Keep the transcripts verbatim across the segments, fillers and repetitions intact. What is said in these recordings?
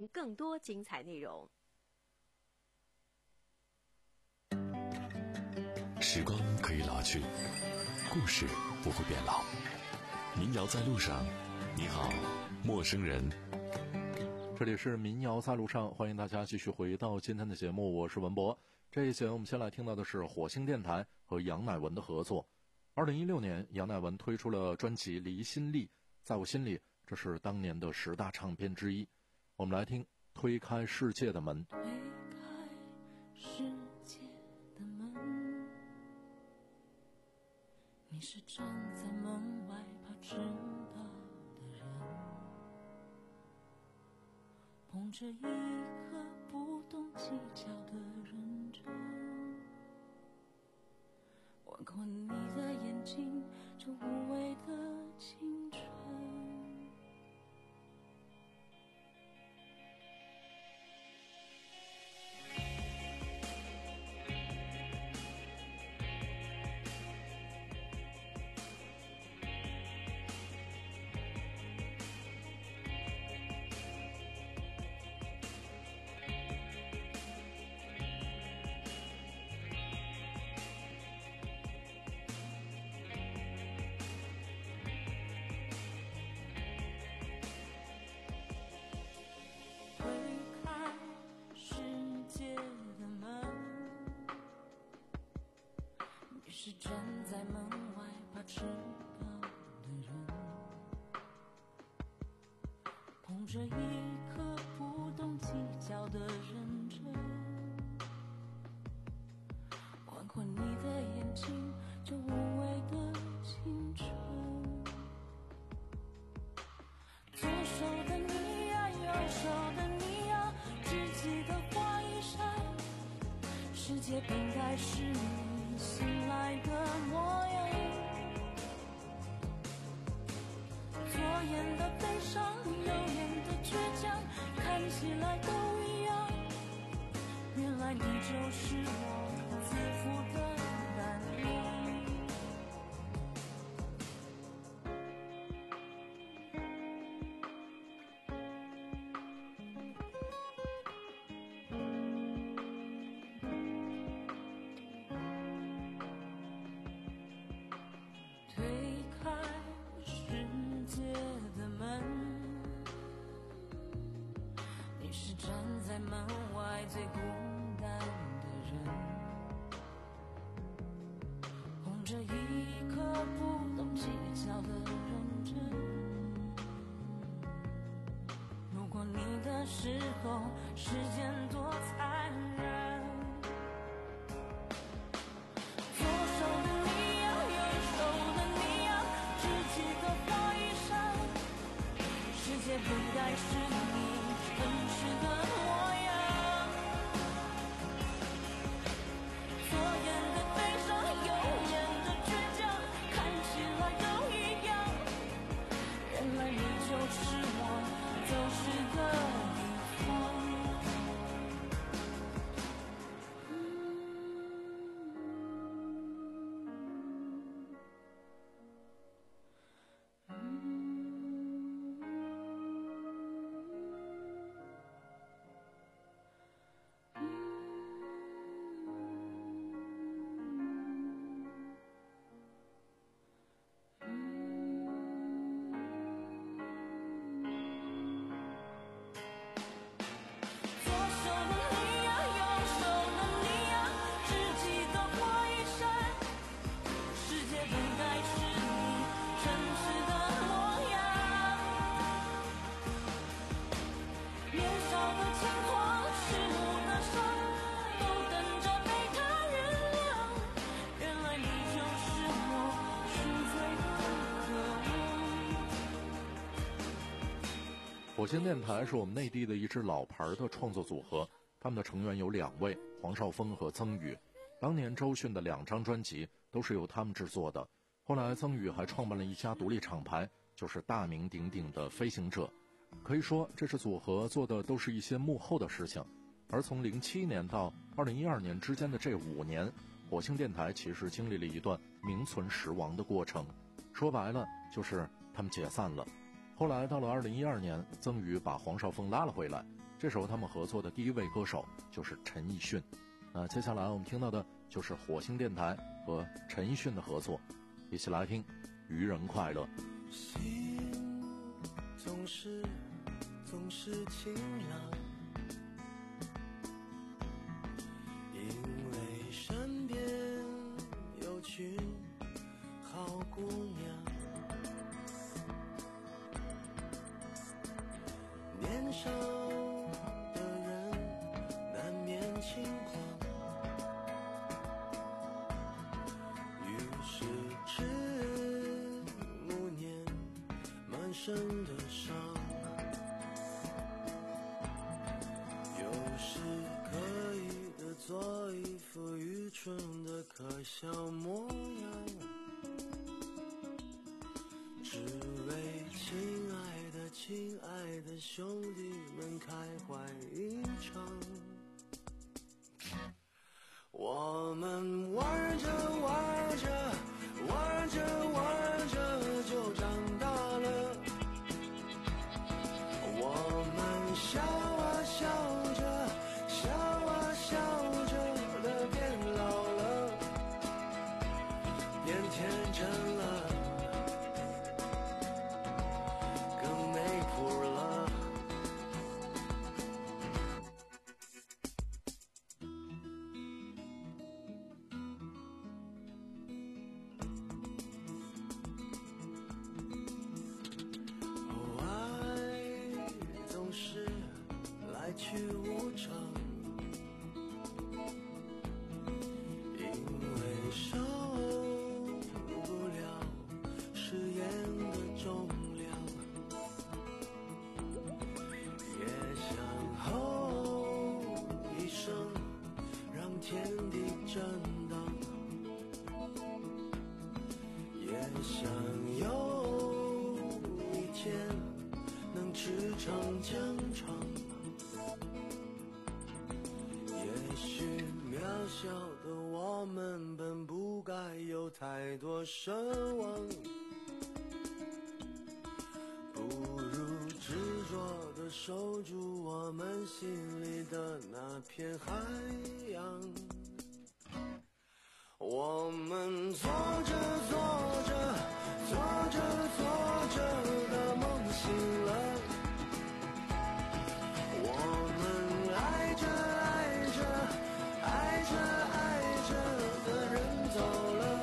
听更多精彩内容。 时光可以老去，故事不会变老。民谣在路上，你好，陌生人。 这里是民谣在路上，欢迎大家继续回到今天的节目，我是文博。这一节我们先来听到的是火星电台和杨乃文的合作。二零一六年，杨乃文推出了专辑《离心力》，在我心里，这是当年的十大唱片之一。我们来听《推开世界的门》。 推开世界的门，你是站在门外怕迟到的人，捧着一颗不懂计较的认真，吻过你的眼睛，这无畏的青春。是站在门外怕迟到的人，捧着一颗不懂计较的认真，吻过你的眼睛，这无畏的青春。左手的你呀，右手的你呀，只记得花一扇，世界本该是你醒来的模样，左眼的悲伤，右眼的倔强，看起来都一样，原来你就是我自负的胆量。在门外最孤单的人，捧着一颗不懂计较的认真，路过你的时候，时间多残忍，左手的你呀，右手的你呀，只记得花一扇，世界本该是你真实的模样，左眼的悲伤，右眼的倔强，看起来都一样，原来你就是我走失的地方。 火星电台是我们内地的一支老牌的创作组合，他们的成员有两位，黄少峰和曾宇。当年周迅的两张专辑都是由他们制作的，后来曾宇还创办了一家独立厂牌，就是大名鼎鼎的飞行者。可以说这支组合做的都是一些幕后的事情。而从零七年到二零一二年之间的这五年，火星电台其实经历了一段名存实亡的过程，说白了就是他们解散了。后来到了二零一二年，曾宇把黄少峰拉了回来， 这首他们合作的第一位歌手就是陈奕迅。那接下来我们听到的就是火星电台和陈奕迅的合作，一起来听《愚人快乐》。 心总是总是晴朗，因为身边有群好姑娘，年少的人难免轻狂，于是迟暮年满身的伤，有时刻意的做一副愚蠢的可笑模样，只为亲爱的亲爱的兄弟们开怀一场。我们玩着玩着玩着玩着就长大了，我们笑啊笑着笑啊笑着的变老了，变天真了，更没谱了。哦，爱总是来去无常，因为受不了誓言的重量，也想吼一声让天地震荡，也想有一天能驰骋疆场，也许渺小的我们本不该有太多奢望，不如执着地守住我们心里的那片海洋。我们做着做着做着做着的梦醒了，我们爱着爱着爱着爱着的人走了，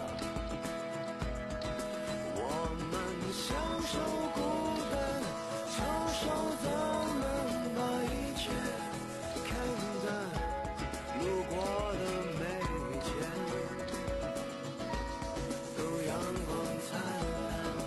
我们享受孤单，承受咱们把一切看淡，路过的每天都阳光灿烂，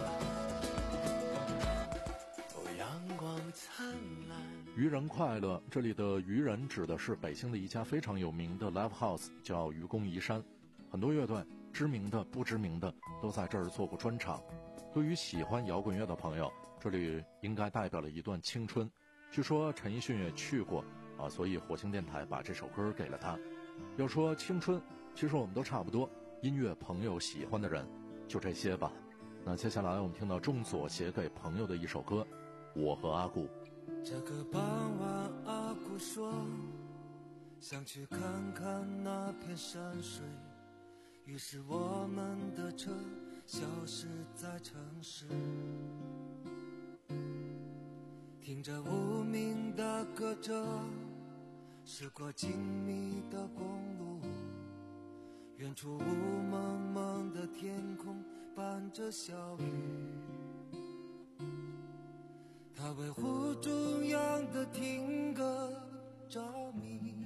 哦，阳光灿烂。 愚人快乐，这里的愚人指的是北京的一家非常有名的 live house， 叫愚公移山，很多乐队知名的不知名的都在这儿做过专场。对于喜欢摇滚乐的朋友，这里应该代表了一段青春。据说陈奕迅也去过啊，所以火星电台把这首歌给了他。要说青春，其实我们都差不多，音乐朋友喜欢的人就这些吧。那接下来我们听到众所写给朋友的一首歌《我和阿顾》。 这个傍晚，阿顾说想去看看那片山水，于是我们的车消失在城市，听着无名的歌者驶过静谧的公路，远处雾蒙蒙的天空伴着小雨，他为湖中央的听歌着迷，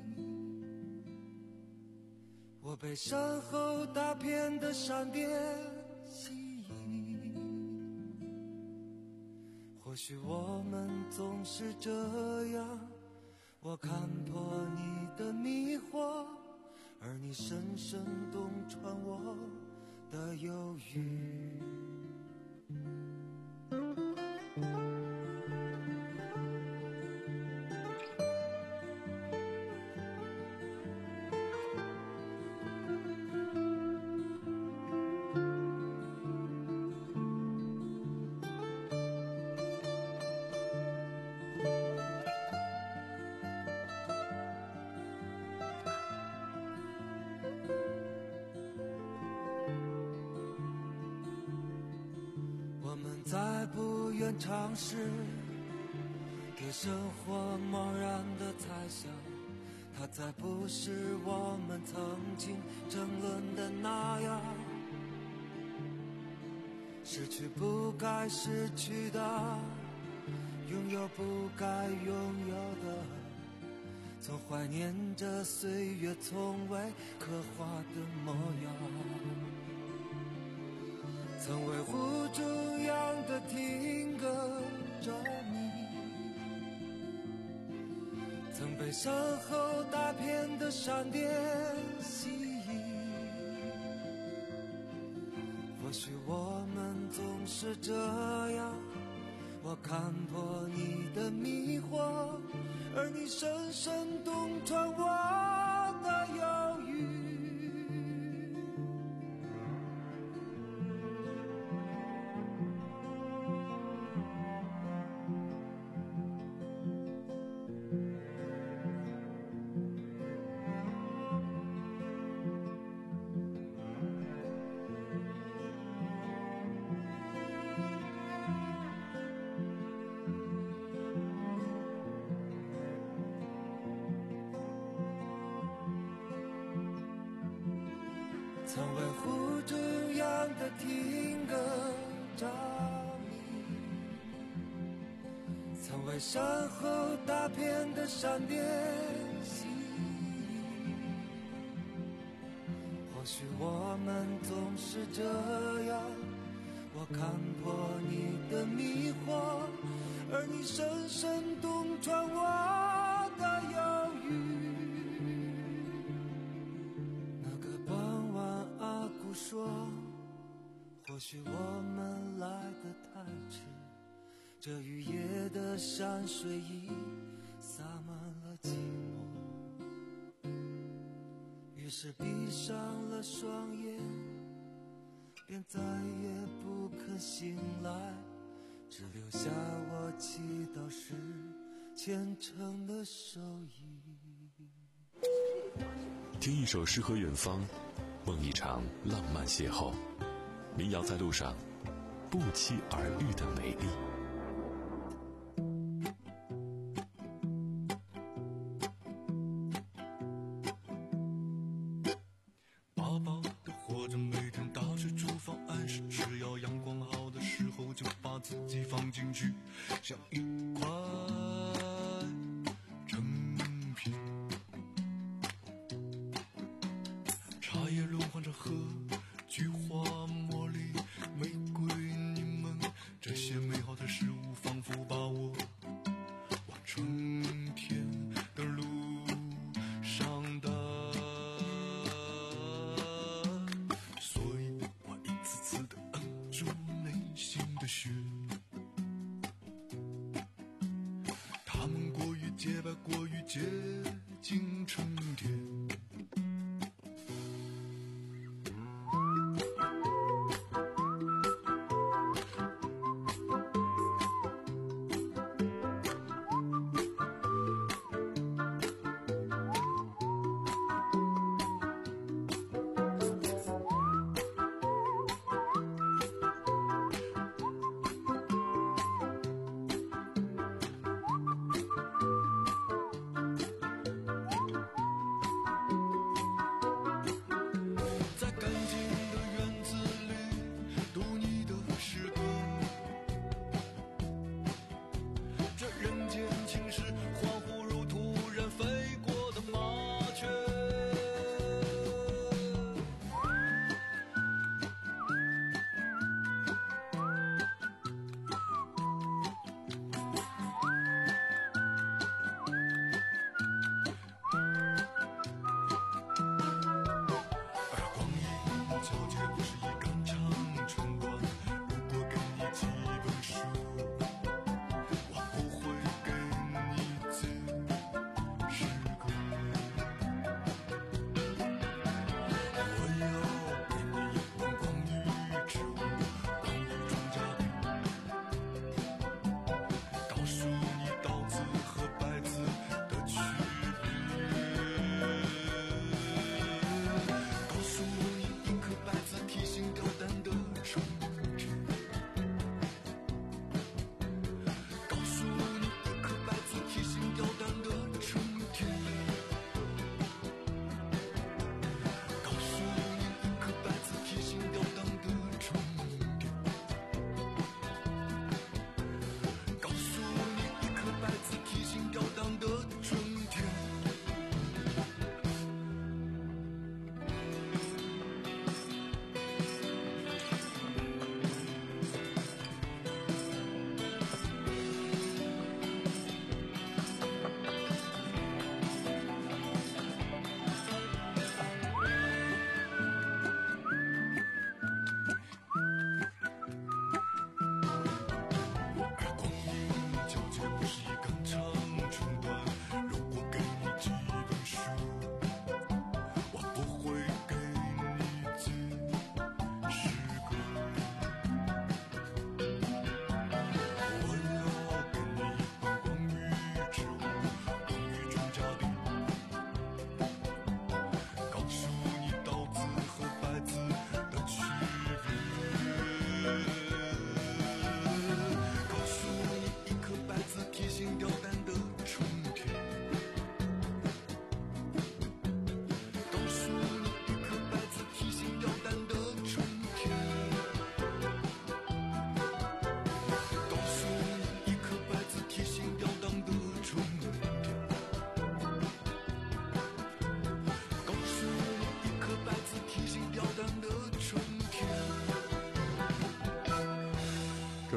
我被身后大片的闪电吸引，或许我们总是这样，我看破你的迷惑，而你深深洞穿我的忧郁。 不愿尝试，对生活茫然的猜想，它才不是我们曾经争论的那样。失去不该失去的，拥有不该拥有的，总怀念着岁月从未刻画的模样。曾为乎中央的听歌着迷，曾被身后大片的闪电吸引。或许我们总是这样，我看破你的迷惑，而你深深洞穿我的忧郁。曾为乎中央的听歌着迷，曾为身后大片的闪电吸引。或许我们总是这样，我看破你的迷惑，而你深深洞穿我的忧郁。说或许我们来得太迟，这雨夜的山水已洒满了寂寞。于是闭上了双眼，便再也不肯醒来，只留下我祈祷时虔诚的手印。 听一首诗和远方，梦一场浪漫邂逅，民谣在路上，不期而遇的美丽。 爸爸的活着每天打水厨房按时，只要阳光好的时候就把自己放进去，像一块成品。茶叶轮换着喝，菊花茉莉玫瑰柠檬，这些美好的事物仿佛把我往春天的路上带。所以我一次次地摁住内心的雪，它们过于洁白，过于接近春天。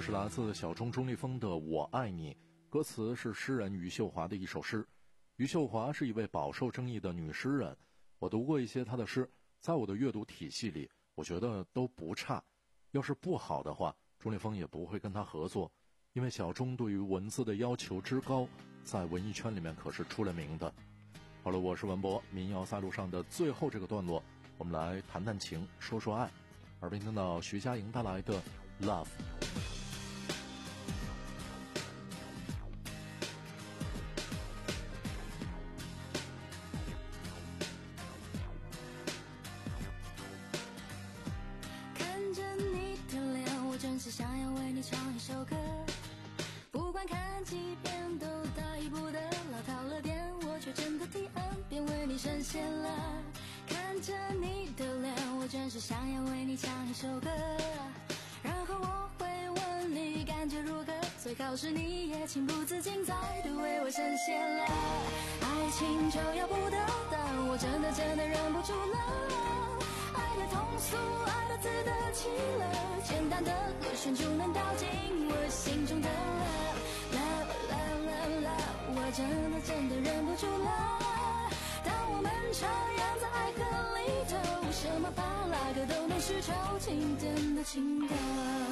是来自小钟钟立风的《我爱你》，歌词是诗人余秀华的一首诗。余秀华是一位饱受争议的女诗人，我读过一些她的诗，在我的阅读体系里，我觉得都不差。要是不好的话，钟立风也不会跟她合作，因为小钟对于文字的要求之高，在文艺圈里面可是出了名的。好了，我是文博，民谣在路上的最后这个段落，我们来谈谈情，说说爱。耳边听到徐佳莹带来的 Love。 看着你的脸，我真是想要为你唱一首歌，不管看几遍都大意不得，老套了点，我却真的第 N 遍为你深陷了。看着你的脸，我真是想要为你唱一首歌，然后我会问你感觉如何，最好是你也情不自禁再度为我深陷了。爱情就要不得，但我真的真的忍不住了，爱的通俗，爱的自得其乐，简单的和弦就能道进我心中的 love love love love love， 我真的真的忍不住了。当我们徜徉在爱河里头，什么巴拉歌都能是超经典的情歌。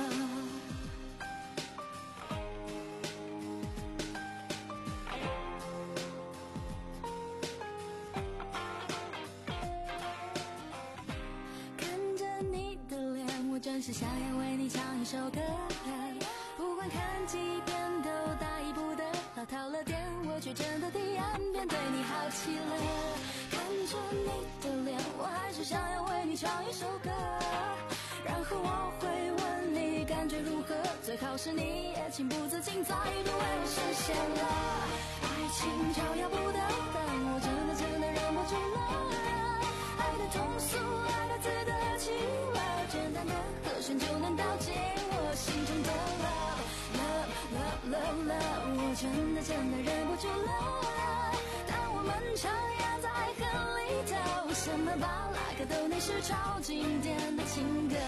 看着你的脸，我真是想要为你唱一首歌，不管看几遍都大意不得，老套了点，我却真的第 N 遍对你好极了。看着你的脸，我还是想要为你唱一首歌，然后我会问你感觉如何，最好是你也情不自禁再度为我实现了。爱情就要不得，但我真的真的忍不住了，爱的通俗，爱的自得其乐，简单的和弦就能道进我心中的 love love love love， 我真的真的忍不住了。当我们徜徉在爱河里头，什么巴拉歌都能是超经典的情歌。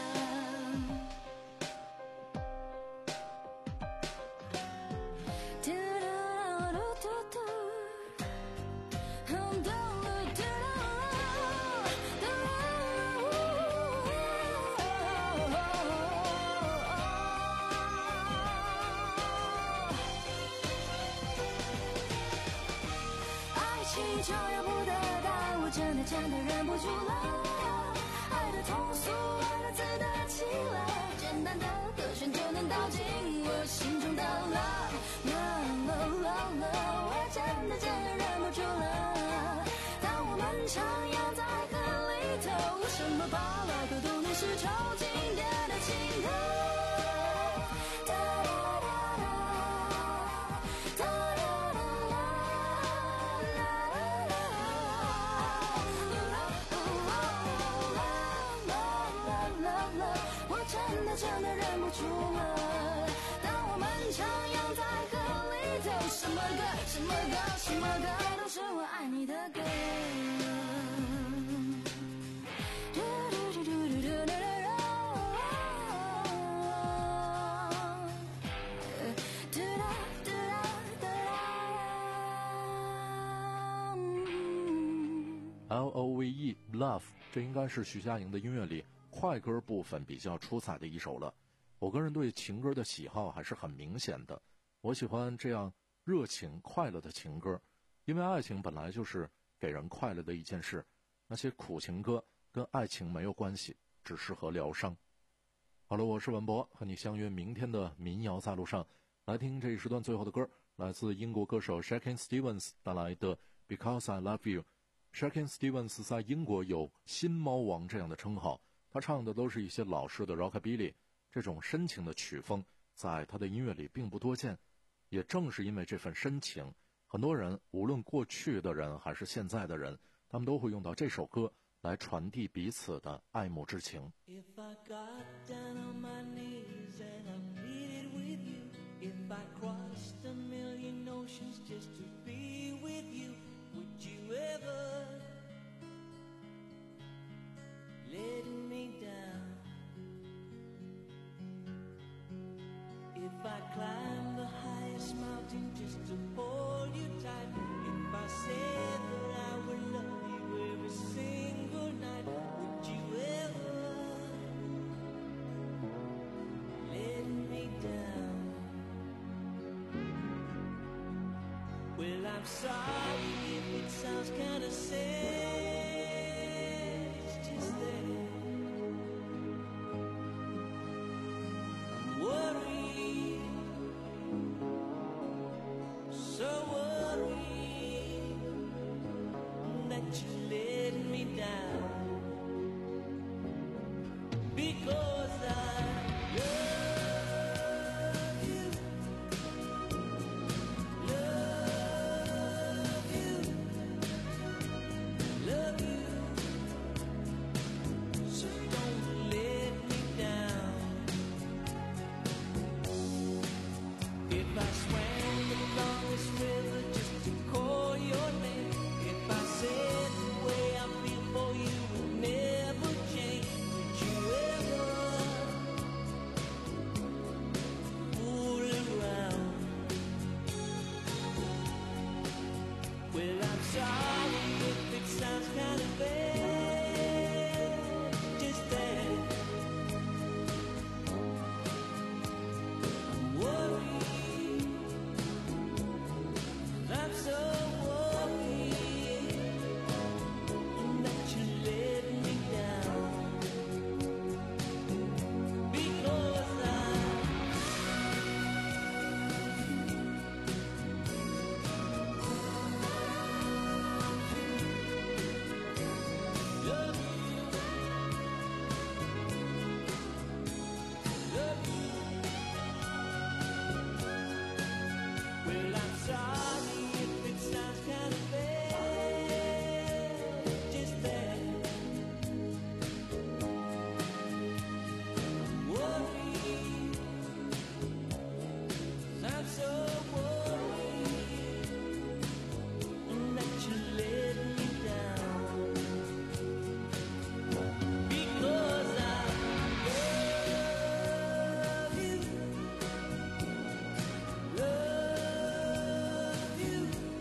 就要不得，但我真的真的忍不住了，爱的通俗，爱的自得其乐，简单的和弦就能道进我心中的 love love love love love， 我真的真的忍不住了。当我们徜徉在爱河里头，什么巴拉歌都能是超经典的情歌。真的忍不住了，当我们徜徉在河里头，什么歌什么歌什么歌都是我爱你的歌。 L O V E Love， 这应该是徐佳莹的音乐里快歌部分比较出彩的一首了。我个人对情歌的喜好还是很明显的，我喜欢这样热情快乐的情歌，因为爱情本来就是给人快乐的一件事，那些苦情歌跟爱情没有关系，只适合疗伤。好了，我是文博，和你相约明天的民谣在路上，来听这一时段最后的歌，来自英国歌手 Shakin' Stevens 带来的 Because I Love You。Shakin' Stevens 在英国有新猫王这样的称号，他唱的都是一些老式的 rockabilly， 这种深情的曲风在他的音乐里并不多见。也正是因为这份深情，很多人无论过去的人还是现在的人，他们都会用到这首歌来传递彼此的爱慕之情。 If I got down on my knees and I pleaded with you, if I crossed a million oceans just to be with you, would you ever let me down? I'm sorry if it sounds kinda sad. It's just that I'm worried, so worried that you let me down, because I love you, love you, love you, so don't let me down. If I swam the longest river just to call your name, if I said the way I feel for you would never change, would you ever fool around? Well, I'm sorry if it sounds kind of bad, just that I'm worried, I'm so worried that you let me down, because I love you, love you. Well, I'm sorry if it sounds kind of bad, just that I'm worried, I'm so worried that you let me down, because I love you, love you,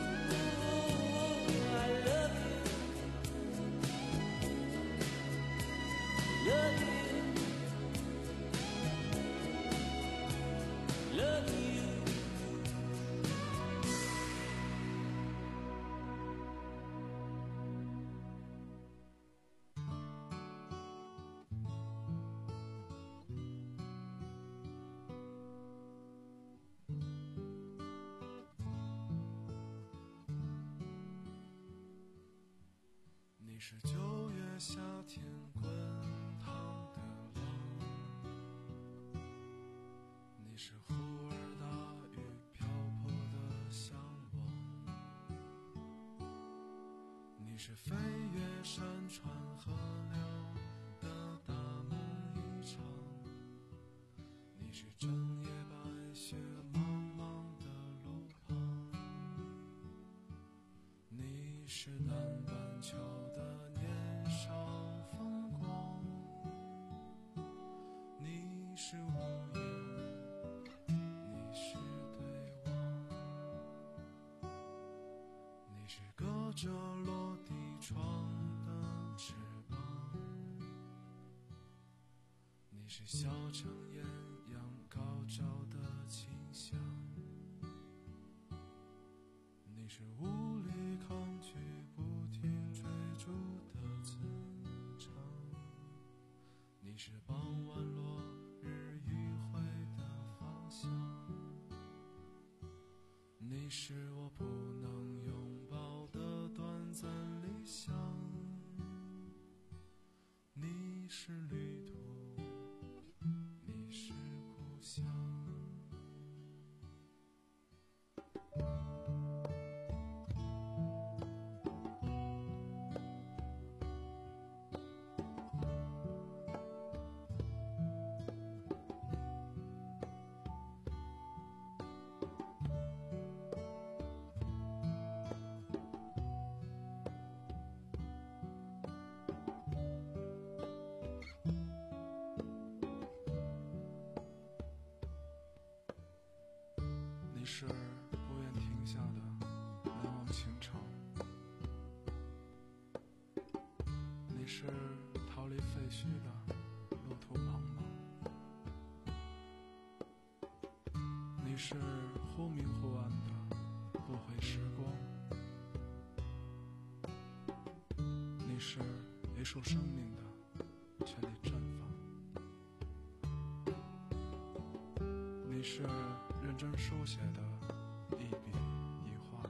I love you, love you, love you. 你是九月夏天滚烫的浪，你是忽而大雨瓢泼的向往，你是飞越山川河流的大梦一场，你是整夜白雪茫茫的路旁，你是南半球的年少风光，你是无言，你是对望，你是隔着落地窗的翅膀，你是小城艳阳高照的清香，你是无力抗拒不停追逐的自长，你是傍晚落日余晖的方向，你是我不能拥抱的短暂理想，你是旅途，你是故乡。你是不愿停下的难忘情长，你是逃离废墟的路途茫茫，你是忽明忽暗的不悔时光， 是一束生命的全力绽放，你是认真书写的一笔一画，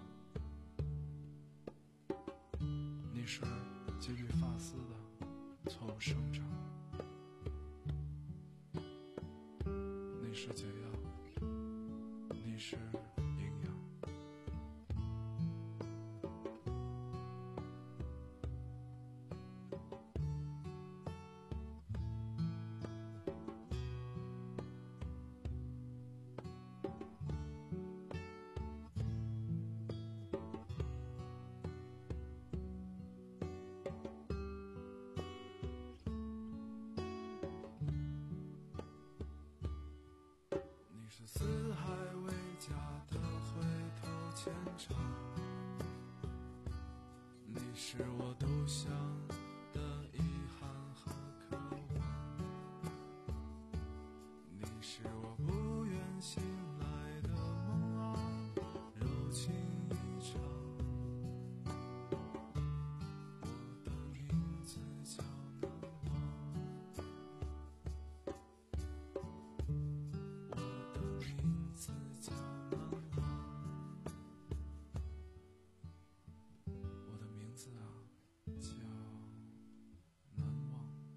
你是给予发丝的错误生长，你是解药，你是营养。你是四海为家的回头牵肠，你是我都想的遗憾和渴望，你是我不愿醒来的梦啊，柔情一场。我的名字叫难忘，我的名字叫难忘，我的名字啊叫难忘。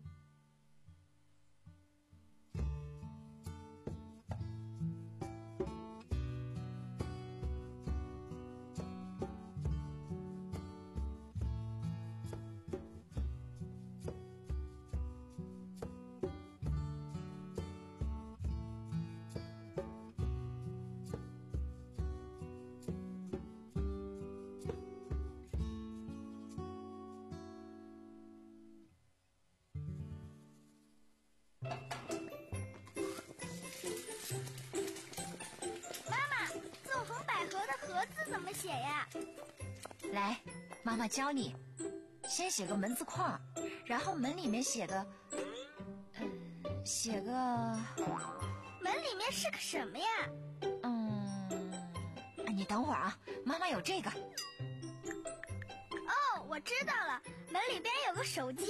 纵横捭阖的阖字怎么写呀？ 来，妈妈教你，先写个门字框，然后门里面写个，嗯，写个， 门里面是个什么呀？ 嗯，你等会儿啊，妈妈有这个。 哦，我知道了，门里边有个手机。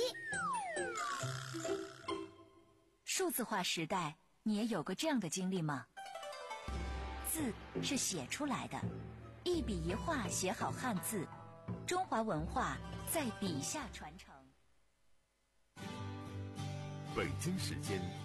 数字化时代，你也有过这样的经历吗？字是写出来的，一笔一画写好汉字，中华文化在笔下传承。 北京时间